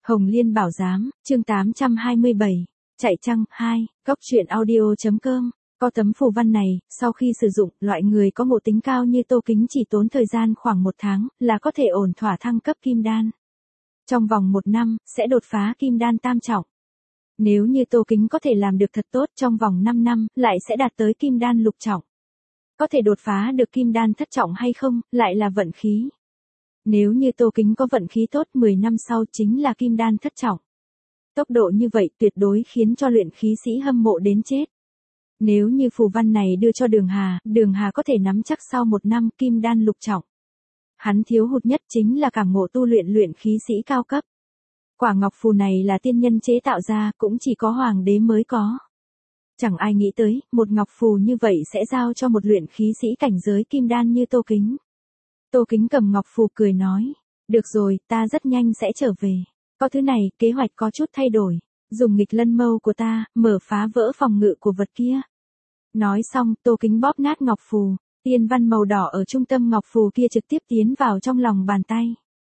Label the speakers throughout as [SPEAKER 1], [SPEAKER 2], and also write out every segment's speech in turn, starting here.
[SPEAKER 1] Hồng Liên Bảo Giám, chương 827, Chạy Trăng 2, Góc truyện audio.com. Có tấm phù văn này, sau khi sử dụng, loại người có ngộ tính cao như Tô Kính chỉ tốn thời gian khoảng 1 tháng, là có thể ổn thỏa thăng cấp kim đan. Trong vòng 1 năm, sẽ đột phá kim đan tam trọng. Nếu như Tô Kính có thể làm được thật tốt trong vòng 5 năm, lại sẽ đạt tới kim đan lục trọng. Có thể đột phá được kim đan thất trọng hay không, lại là vận khí. Nếu như Tô Kính có vận khí tốt 10 năm sau chính là kim đan thất trọng. Tốc độ như vậy tuyệt đối khiến cho luyện khí sĩ hâm mộ đến chết. Nếu như phù văn này đưa cho Đường Hà có thể nắm chắc sau 1 năm kim đan lục trọng. Hắn thiếu hụt nhất chính là cảm ngộ tu luyện khí sĩ cao cấp. Quả ngọc phù này là tiên nhân chế tạo ra, cũng chỉ có hoàng đế mới có. Chẳng ai nghĩ tới, một ngọc phù như vậy sẽ giao cho một luyện khí sĩ cảnh giới kim đan như Tô Kính. Tô Kính cầm ngọc phù cười nói, được rồi, ta rất nhanh sẽ trở về. Có thứ này, kế hoạch có chút thay đổi. Dùng nghịch lân mâu của ta, mở phá vỡ phòng ngự của vật kia. Nói xong, Tô Kính bóp nát ngọc phù. Tiên văn màu đỏ ở trung tâm ngọc phù kia trực tiếp tiến vào trong lòng bàn tay.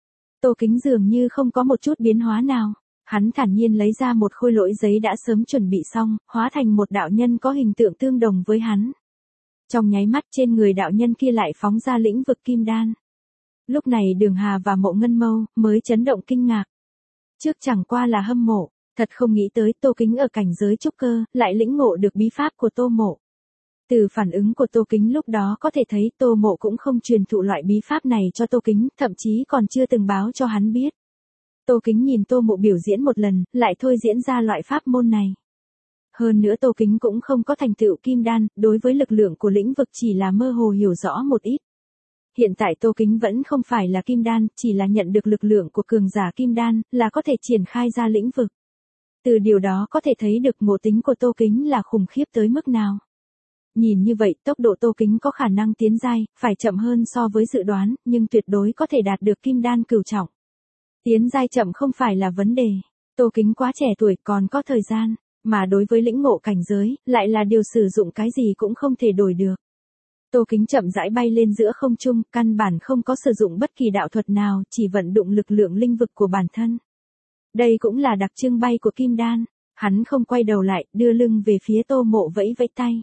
[SPEAKER 1] Tô Kính dường như không có một chút biến hóa nào. Hắn thản nhiên lấy ra một khối lỗi giấy đã sớm chuẩn bị xong, hóa thành một đạo nhân có hình tượng tương đồng với hắn. Trong nháy mắt trên người đạo nhân kia lại phóng ra lĩnh vực kim đan. Lúc này Đường Hà và Mộ Ngân Mâu mới chấn động kinh ngạc. Trước chẳng qua là hâm mộ, thật không nghĩ tới Tô Kính ở cảnh giới trúc cơ, lại lĩnh ngộ được bí pháp của Tô Mộ. Từ phản ứng của Tô Kính lúc đó có thể thấy Tô Mộ cũng không truyền thụ loại bí pháp này cho Tô Kính, thậm chí còn chưa từng báo cho hắn biết. Tô Kính nhìn Tô Mộ biểu diễn một lần, lại thôi diễn ra loại pháp môn này. Hơn nữa Tô Kính cũng không có thành tựu kim đan, đối với lực lượng của lĩnh vực chỉ là mơ hồ hiểu rõ một ít. Hiện tại Tô Kính vẫn không phải là kim đan, chỉ là nhận được lực lượng của cường giả kim đan, là có thể triển khai ra lĩnh vực. Từ điều đó có thể thấy được ngộ tính của Tô Kính là khủng khiếp tới mức nào. Nhìn như vậy, tốc độ Tô Kính có khả năng tiến giai, phải chậm hơn so với dự đoán, nhưng tuyệt đối có thể đạt được kim đan cửu trọng. Tiến giai chậm không phải là vấn đề. Tô Kính quá trẻ tuổi còn có thời gian, mà đối với lĩnh ngộ cảnh giới, lại là điều sử dụng cái gì cũng không thể đổi được. Tô Kính chậm rãi bay lên giữa không trung, căn bản không có sử dụng bất kỳ đạo thuật nào, chỉ vận dụng lực lượng linh vực của bản thân. Đây cũng là đặc trưng bay của kim đan. Hắn không quay đầu lại, đưa lưng về phía Tô Mộ vẫy vẫy tay.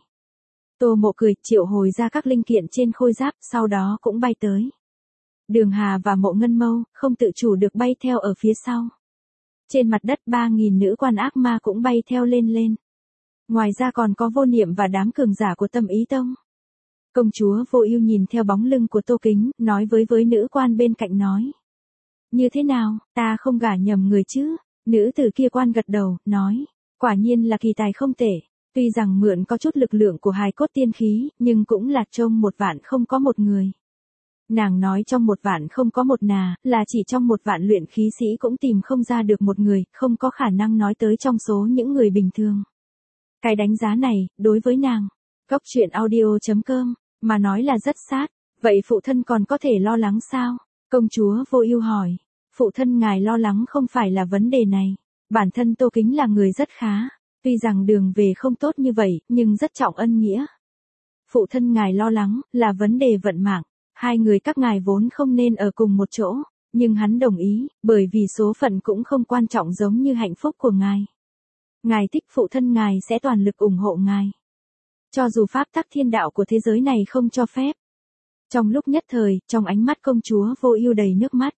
[SPEAKER 1] Tô Mộ cười, triệu hồi ra các linh kiện trên khôi giáp, sau đó cũng bay tới. Đường Hà và Mộ Ngân Mâu không tự chủ được bay theo ở phía sau. Trên mặt đất 3.000 nữ quan ác ma cũng bay theo lên. Ngoài ra còn có Vô Niệm và đám cường giả của Tâm Ý Tông. Công chúa Vô Ưu nhìn theo bóng lưng của Tô Kính, nói với nữ quan bên cạnh nói. Như thế nào, ta không gả nhầm người chứ? Nữ tử kia quan gật đầu, nói. Quả nhiên là kỳ tài không tệ. Tuy rằng mượn có chút lực lượng của hài cốt tiên khí, nhưng cũng là trong 1 vạn không có 1 người. Nàng nói trong 1 vạn không có 1 nà, là chỉ trong 1 vạn luyện khí sĩ cũng tìm không ra được 1 người, không có khả năng nói tới trong số những người bình thường. Cái đánh giá này, đối với nàng, Góc truyện audio.com, mà nói là rất sát. Vậy phụ thân còn có thể lo lắng sao? Công chúa Vô Ưu hỏi. Phụ thân ngài lo lắng không phải là vấn đề này. Bản thân Tô Kính là người rất khá. Tuy rằng đường về không tốt như vậy, nhưng rất trọng ân nghĩa. Phụ thân ngài lo lắng, là vấn đề vận mạng. 2 người các ngài vốn không nên ở cùng một chỗ. Nhưng hắn đồng ý, bởi vì số phận cũng không quan trọng giống như hạnh phúc của ngài. Ngài thích phụ thân ngài sẽ toàn lực ủng hộ ngài. Cho dù pháp tắc thiên đạo của thế giới này không cho phép. Trong lúc nhất thời, trong ánh mắt công chúa Vô Ưu đầy nước mắt.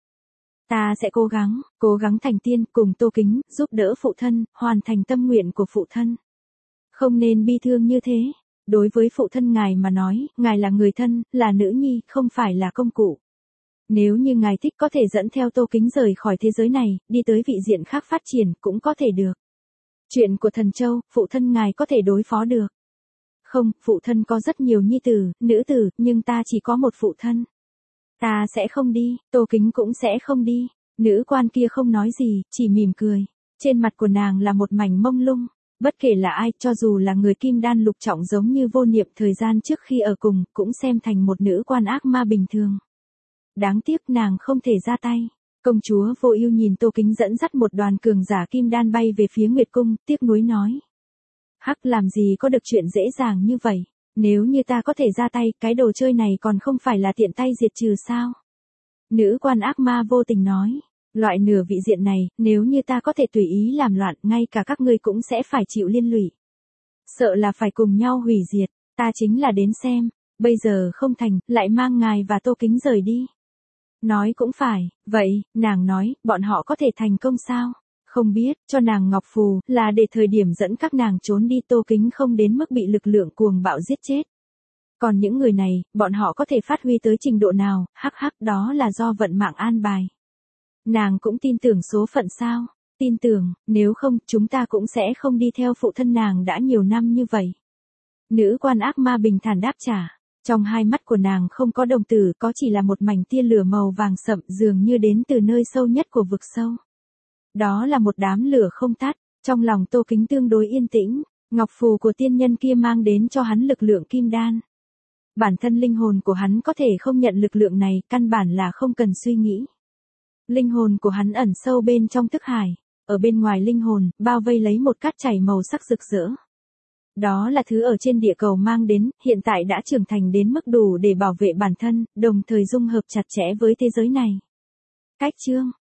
[SPEAKER 1] Ta sẽ cố gắng thành tiên cùng Tô Kính, giúp đỡ phụ thân, hoàn thành tâm nguyện của phụ thân. Không nên bi thương như thế. Đối với phụ thân ngài mà nói, ngài là người thân, là nữ nhi, không phải là công cụ. Nếu như ngài thích có thể dẫn theo Tô Kính rời khỏi thế giới này, đi tới vị diện khác phát triển, cũng có thể được. Chuyện của Thần Châu, phụ thân ngài có thể đối phó được. Không, phụ thân có rất nhiều nhi tử, nữ tử, nhưng ta chỉ có 1 phụ thân. Ta sẽ không đi, Tô Kính cũng sẽ không đi. Nữ quan kia không nói gì, chỉ mỉm cười. Trên mặt của nàng là một mảnh mông lung. Bất kể là ai, cho dù là người kim đan lục trọng giống như Vô Niệm thời gian trước khi ở cùng, cũng xem thành một nữ quan ác ma bình thường. Đáng tiếc nàng không thể ra tay. Công chúa Vô Ưu nhìn Tô Kính dẫn dắt một đoàn cường giả kim đan bay về phía Nguyệt Cung, tiếc nuối nói. Hắc, làm gì có được chuyện dễ dàng như vậy. Nếu như ta có thể ra tay, cái đồ chơi này còn không phải là tiện tay diệt trừ sao? Nữ quan ác ma vô tình nói. Loại nửa vị diện này, nếu như ta có thể tùy ý làm loạn, ngay cả các ngươi cũng sẽ phải chịu liên lụy. Sợ là phải cùng nhau hủy diệt, ta chính là đến xem, bây giờ không thành, lại mang ngài và Tô Kính rời đi. Nói cũng phải, vậy, nàng nói, bọn họ có thể thành công sao? Không biết, cho nàng ngọc phù, là để thời điểm dẫn các nàng trốn đi Tô Kính không đến mức bị lực lượng cuồng bạo giết chết. Còn những người này, bọn họ có thể phát huy tới trình độ nào, hắc hắc, đó là do vận mạng an bài. Nàng cũng tin tưởng số phận sao? Tin tưởng, nếu không, chúng ta cũng sẽ không đi theo phụ thân nàng đã nhiều năm như vậy. Nữ quan ác ma bình thản đáp trả. Trong hai mắt của nàng không có đồng tử, có chỉ là một mảnh tia lửa màu vàng sậm, dường như đến từ nơi sâu nhất của vực sâu. Đó là một đám lửa không tắt, trong lòng Tô Kính tương đối yên tĩnh, ngọc phù của tiên nhân kia mang đến cho hắn lực lượng kim đan. Bản thân linh hồn của hắn có thể không nhận lực lượng này, căn bản là không cần suy nghĩ. Linh hồn của hắn ẩn sâu bên trong thức hải, ở bên ngoài linh hồn, bao vây lấy một cát chảy màu sắc rực rỡ. Đó là thứ ở trên địa cầu mang đến, hiện tại đã trưởng thành đến mức đủ để bảo vệ bản thân, đồng thời dung hợp chặt chẽ với thế giới này. Cách chương